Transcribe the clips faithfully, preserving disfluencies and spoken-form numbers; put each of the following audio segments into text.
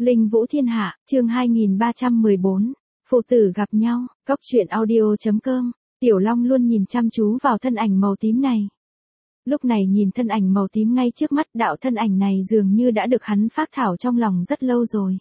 Linh Vũ Thiên Hạ, chương hai nghìn ba trăm mười bốn. Phụ tử gặp nhau, cốc truyện audio chấm com. Tiểu Long luôn nhìn chăm chú vào thân ảnh màu tím này. Lúc này nhìn thân ảnh màu tím ngay trước mắt, đạo thân ảnh này dường như đã được hắn phác thảo trong lòng rất lâu rồi.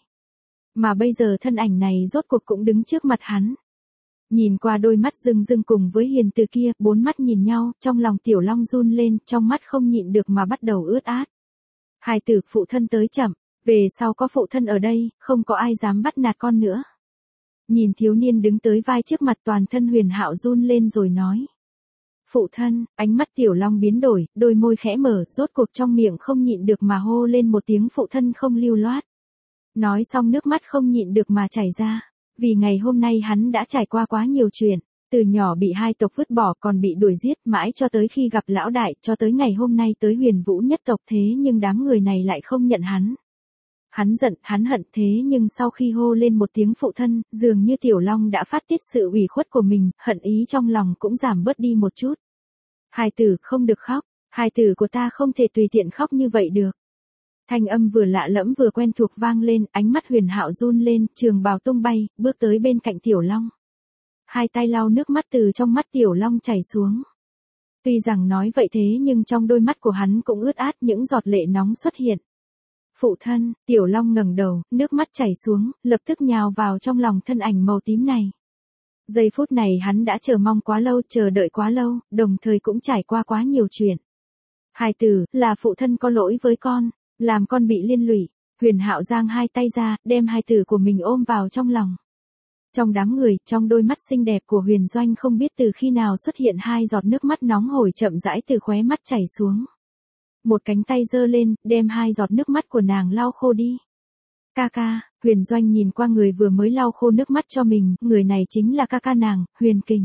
Mà bây giờ thân ảnh này rốt cuộc cũng đứng trước mặt hắn. Nhìn qua đôi mắt rưng rưng cùng với hiền từ kia, bốn mắt nhìn nhau, trong lòng Tiểu Long run lên, trong mắt không nhịn được mà bắt đầu ướt át. Hai tử phụ thân tới chậm, về sau có phụ thân ở đây, không có ai dám bắt nạt con nữa. Nhìn thiếu niên đứng tới vai trước mặt, toàn thân Huyền Hạo run lên rồi nói. Phụ thân, ánh mắt Tiểu Long biến đổi, đôi môi khẽ mở, rốt cuộc trong miệng không nhịn được mà hô lên một tiếng phụ thân không lưu loát. Nói xong nước mắt không nhịn được mà chảy ra, vì ngày hôm nay hắn đã trải qua quá nhiều chuyện, từ nhỏ bị hai tộc vứt bỏ còn bị đuổi giết mãi cho tới khi gặp lão đại, cho tới ngày hôm nay tới Huyền Vũ nhất tộc, thế nhưng đám người này lại không nhận hắn. Hắn giận, hắn hận, thế nhưng sau khi hô lên một tiếng phụ thân, dường như Tiểu Long đã phát tiết sự ủy khuất của mình, hận ý trong lòng cũng giảm bớt đi một chút. Hai tử không được khóc, hai tử của ta không thể tùy tiện khóc như vậy được. Thanh âm vừa lạ lẫm vừa quen thuộc vang lên, ánh mắt Huyền Hạo run lên, trường bào tung bay, bước tới bên cạnh Tiểu Long. Hai tay lau nước mắt từ trong mắt Tiểu Long chảy xuống. Tuy rằng nói vậy thế nhưng trong đôi mắt của hắn cũng ướt át, những giọt lệ nóng xuất hiện. Phụ thân, Tiểu Long ngẩng đầu, nước mắt chảy xuống, lập tức nhào vào trong lòng thân ảnh màu tím này. Giây phút này hắn đã chờ mong quá lâu, chờ đợi quá lâu, đồng thời cũng trải qua quá nhiều chuyện. Hai tử, là phụ thân có lỗi với con, làm con bị liên lụy. Huyền Hạo giang hai tay ra, đem hai tử của mình ôm vào trong lòng. Trong đám người, trong đôi mắt xinh đẹp của Huyền Doanh không biết từ khi nào xuất hiện hai giọt nước mắt nóng hổi chậm rãi từ khóe mắt chảy xuống. Một cánh tay giơ lên, đem hai giọt nước mắt của nàng lau khô đi. Ca ca, Huyền Doanh nhìn qua người vừa mới lau khô nước mắt cho mình, người này chính là ca ca nàng, Huyền Kình.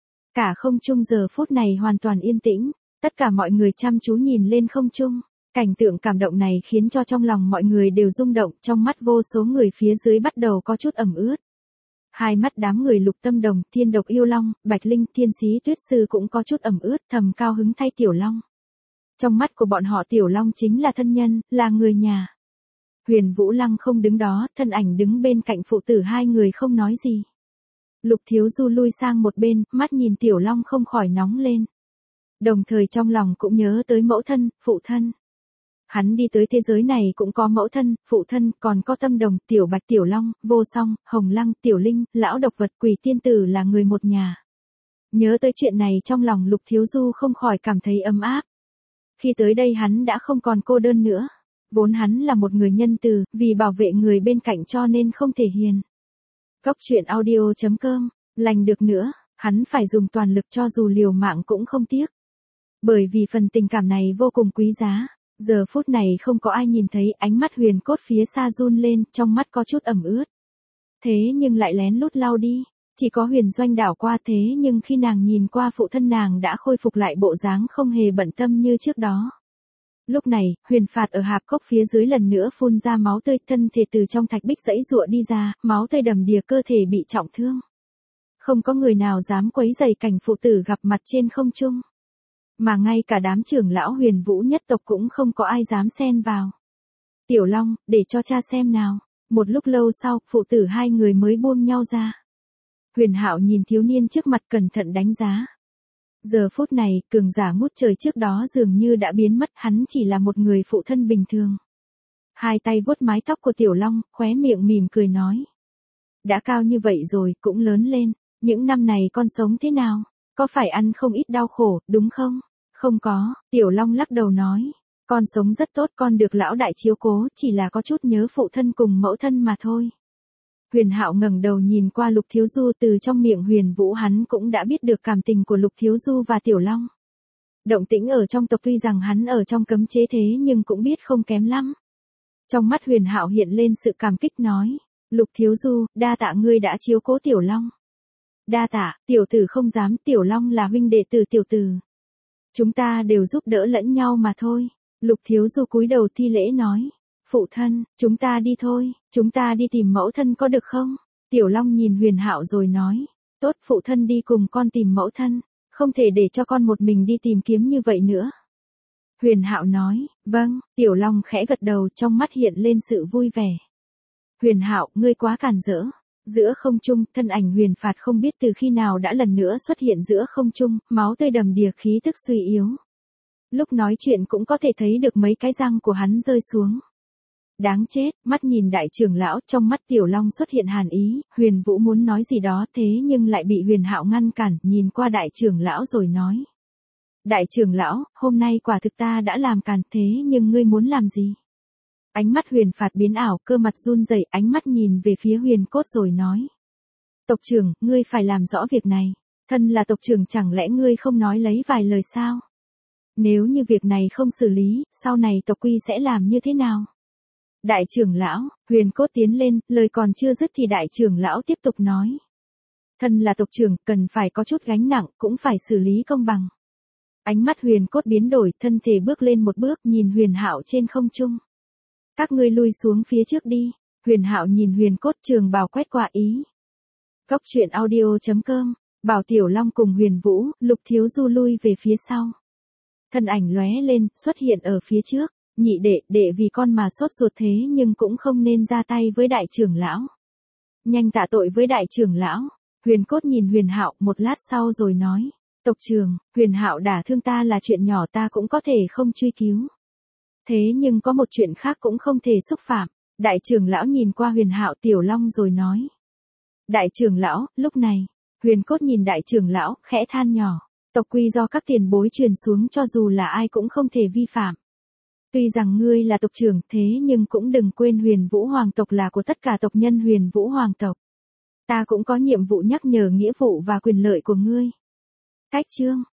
Cả không trung giờ phút này hoàn toàn yên tĩnh, tất cả mọi người chăm chú nhìn lên không trung. Cảnh tượng cảm động này khiến cho trong lòng mọi người đều rung động, trong mắt vô số người phía dưới bắt đầu có chút ẩm ướt. Hai mắt đám người Lục Tâm Đồng, Thiên Độc Yêu Long, Bạch Linh, Thiên Sĩ Tuyết Sư cũng có chút ẩm ướt, thầm cao hứng thay Tiểu Long. Trong mắt của bọn họ Tiểu Long chính là thân nhân, là người nhà. Huyền Vũ Lăng không đứng đó, thân ảnh đứng bên cạnh phụ tử hai người không nói gì. Lục Thiếu Du lui sang một bên, mắt nhìn Tiểu Long không khỏi nóng lên. Đồng thời trong lòng cũng nhớ tới mẫu thân, phụ thân. Hắn đi tới thế giới này cũng có mẫu thân, phụ thân, còn có Tâm Đồng, Tiểu Bạch, Tiểu Long, Vô Song, Hồng Lăng, Tiểu Linh, Lão Độc Vật, Quỷ Tiên Tử là người một nhà. Nhớ tới chuyện này trong lòng Lục Thiếu Du không khỏi cảm thấy ấm áp. Khi tới đây hắn đã không còn cô đơn nữa. Vốn hắn là một người nhân từ, vì bảo vệ người bên cạnh cho nên không thể hiền. Cốc truyện audio chấm com, lành được nữa, hắn phải dùng toàn lực cho dù liều mạng cũng không tiếc. Bởi vì phần tình cảm này vô cùng quý giá. Giờ phút này không có ai nhìn thấy, ánh mắt Huyền Cốt phía xa run lên, trong mắt có chút ẩm ướt. Thế nhưng lại lén lút lau đi, chỉ có Huyền Doanh đảo qua, thế nhưng khi nàng nhìn qua phụ thân nàng đã khôi phục lại bộ dáng không hề bận tâm như trước đó. Lúc này, Huyền Phạt ở hạp cốc phía dưới lần nữa phun ra máu tươi, thân thể từ trong thạch bích giãy giụa đi ra, máu tươi đầm đìa, cơ thể bị trọng thương. Không có người nào dám quấy rầy cảnh phụ tử gặp mặt trên không trung. Mà ngay cả đám trưởng lão Huyền Vũ nhất tộc cũng không có ai dám xen vào. Tiểu Long, để cho cha xem nào. Một lúc lâu sau, phụ tử hai người mới buông nhau ra. Huyền Hạo nhìn thiếu niên trước mặt cẩn thận đánh giá. Giờ phút này, cường giả ngút trời trước đó dường như đã biến mất, hắn chỉ là một người phụ thân bình thường. Hai tay vuốt mái tóc của Tiểu Long, khóe miệng mỉm cười nói. Đã cao như vậy rồi, cũng lớn lên, những năm này con sống thế nào? Có phải ăn không ít đau khổ, đúng không? Không có, Tiểu Long lắc đầu nói. Con sống rất tốt, con được lão đại chiếu cố, chỉ là có chút nhớ phụ thân cùng mẫu thân mà thôi. Huyền Hạo ngẩng đầu nhìn qua Lục Thiếu Du, từ trong miệng Huyền Vũ hắn cũng đã biết được cảm tình của Lục Thiếu Du và Tiểu Long. Động tĩnh ở trong tộc tuy rằng hắn ở trong cấm chế thế nhưng cũng biết không kém lắm. Trong mắt Huyền Hạo hiện lên sự cảm kích nói. Lục Thiếu Du, đa tạ ngươi đã chiếu cố Tiểu Long. Đa tạ, tiểu tử không dám, Tiểu Long là huynh đệ tử tiểu tử. Chúng ta đều giúp đỡ lẫn nhau mà thôi. Lục Thiếu Du cúi đầu thi lễ nói. Phụ thân, chúng ta đi thôi, chúng ta đi tìm mẫu thân có được không? Tiểu Long nhìn Huyền Hạo rồi nói. Tốt, phụ thân đi cùng con tìm mẫu thân, không thể để cho con một mình đi tìm kiếm như vậy nữa. Huyền Hạo nói, vâng, Tiểu Long khẽ gật đầu, trong mắt hiện lên sự vui vẻ. Huyền Hạo, ngươi quá càn rỡ. Giữa không trung, thân ảnh Huyền Phạt không biết từ khi nào đã lần nữa xuất hiện giữa không trung, máu tươi đầm đìa, khí tức suy yếu. Lúc nói chuyện cũng có thể thấy được mấy cái răng của hắn rơi xuống. Đáng chết, mắt nhìn đại trưởng lão, trong mắt Tiểu Long xuất hiện hàn ý, Huyền Vũ muốn nói gì đó thế nhưng lại bị Huyền Hạo ngăn cản, nhìn qua đại trưởng lão rồi nói. Đại trưởng lão, hôm nay quả thực ta đã làm càn, thế nhưng ngươi muốn làm gì? Ánh mắt Huyền Phạt biến ảo, cơ mặt run rẩy, ánh mắt nhìn về phía Huyền Cốt rồi nói. Tộc trưởng, ngươi phải làm rõ việc này. Thân là tộc trưởng chẳng lẽ ngươi không nói lấy vài lời sao? Nếu như việc này không xử lý, sau này tộc quy sẽ làm như thế nào? Đại trưởng lão, Huyền Cốt tiến lên, lời còn chưa dứt thì đại trưởng lão tiếp tục nói. Thân là tộc trưởng, cần phải có chút gánh nặng, cũng phải xử lý công bằng. Ánh mắt Huyền Cốt biến đổi, thân thể bước lên một bước, nhìn Huyền Hạo trên không trung. Các ngươi lui xuống phía trước đi. Huyền Hạo nhìn Huyền Cốt, trường bào quét qua ý. Cốc truyện audio chấm com, Bảo Tiểu Long cùng Huyền Vũ, Lục Thiếu Du lui về phía sau. Thân ảnh lóe lên, xuất hiện ở phía trước. Nhị đệ, đệ vì con mà sốt ruột thế nhưng cũng không nên ra tay với đại trưởng lão. Nhanh tạ tội với đại trưởng lão. Huyền Cốt nhìn Huyền Hạo một lát sau rồi nói. Tộc trưởng, Huyền Hạo đả thương ta là chuyện nhỏ, ta cũng có thể không truy cứu. Thế nhưng có một chuyện khác cũng không thể xúc phạm. Đại trưởng lão nhìn qua Huyền Hạo Tiểu Long rồi nói. Đại trưởng lão, lúc này, Huyền Cốt nhìn đại trưởng lão, khẽ than nhỏ. Tộc quy do các tiền bối truyền xuống, cho dù là ai cũng không thể vi phạm. Tuy rằng ngươi là tộc trưởng, thế nhưng cũng đừng quên Huyền Vũ Hoàng tộc là của tất cả tộc nhân Huyền Vũ Hoàng tộc. Ta cũng có nhiệm vụ nhắc nhở nghĩa vụ và quyền lợi của ngươi. Cách chương